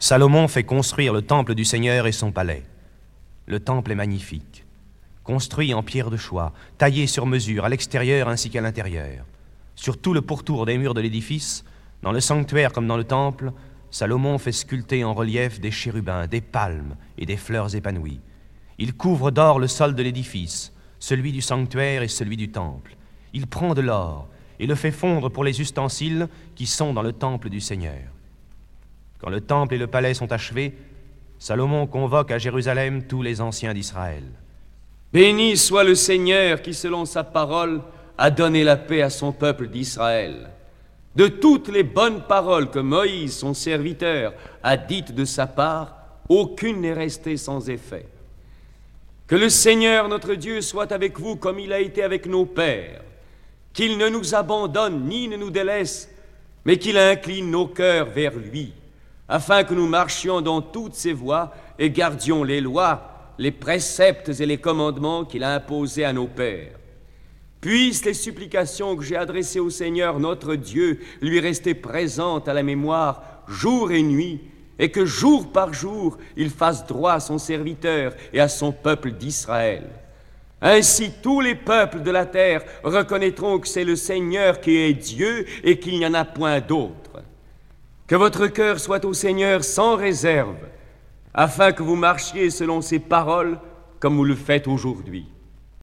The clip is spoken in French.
Salomon fait construire le temple du Seigneur et son palais. Le temple est magnifique, construit en pierre de choix, taillé sur mesure à l'extérieur ainsi qu'à l'intérieur. Sur tout le pourtour des murs de l'édifice, dans le sanctuaire comme dans le temple, Salomon fait sculpter en relief des chérubins, des palmes et des fleurs épanouies. Il couvre d'or le sol de l'édifice, celui du sanctuaire et celui du temple. Il prend de l'or et le fait fondre pour les ustensiles qui sont dans le temple du Seigneur. Quand le temple et le palais sont achevés, Salomon convoque à Jérusalem tous les anciens d'Israël. Béni soit le Seigneur qui, selon sa parole, a donné la paix à son peuple d'Israël. De toutes les bonnes paroles que Moïse, son serviteur, a dites de sa part, aucune n'est restée sans effet. Que le Seigneur notre Dieu soit avec vous comme il a été avec nos pères, qu'il ne nous abandonne ni ne nous délaisse, mais qu'il incline nos cœurs vers lui, afin que nous marchions dans toutes ses voies et gardions les lois, les préceptes et les commandements qu'il a imposés à nos pères. Puissent les supplications que j'ai adressées au Seigneur notre Dieu lui rester présentes à la mémoire jour et nuit, et que jour par jour il fasse droit à son serviteur et à son peuple d'Israël. Ainsi tous les peuples de la terre reconnaîtront que c'est le Seigneur qui est Dieu et qu'il n'y en a point d'autre. Que votre cœur soit au Seigneur sans réserve, afin que vous marchiez selon ses paroles comme vous le faites aujourd'hui.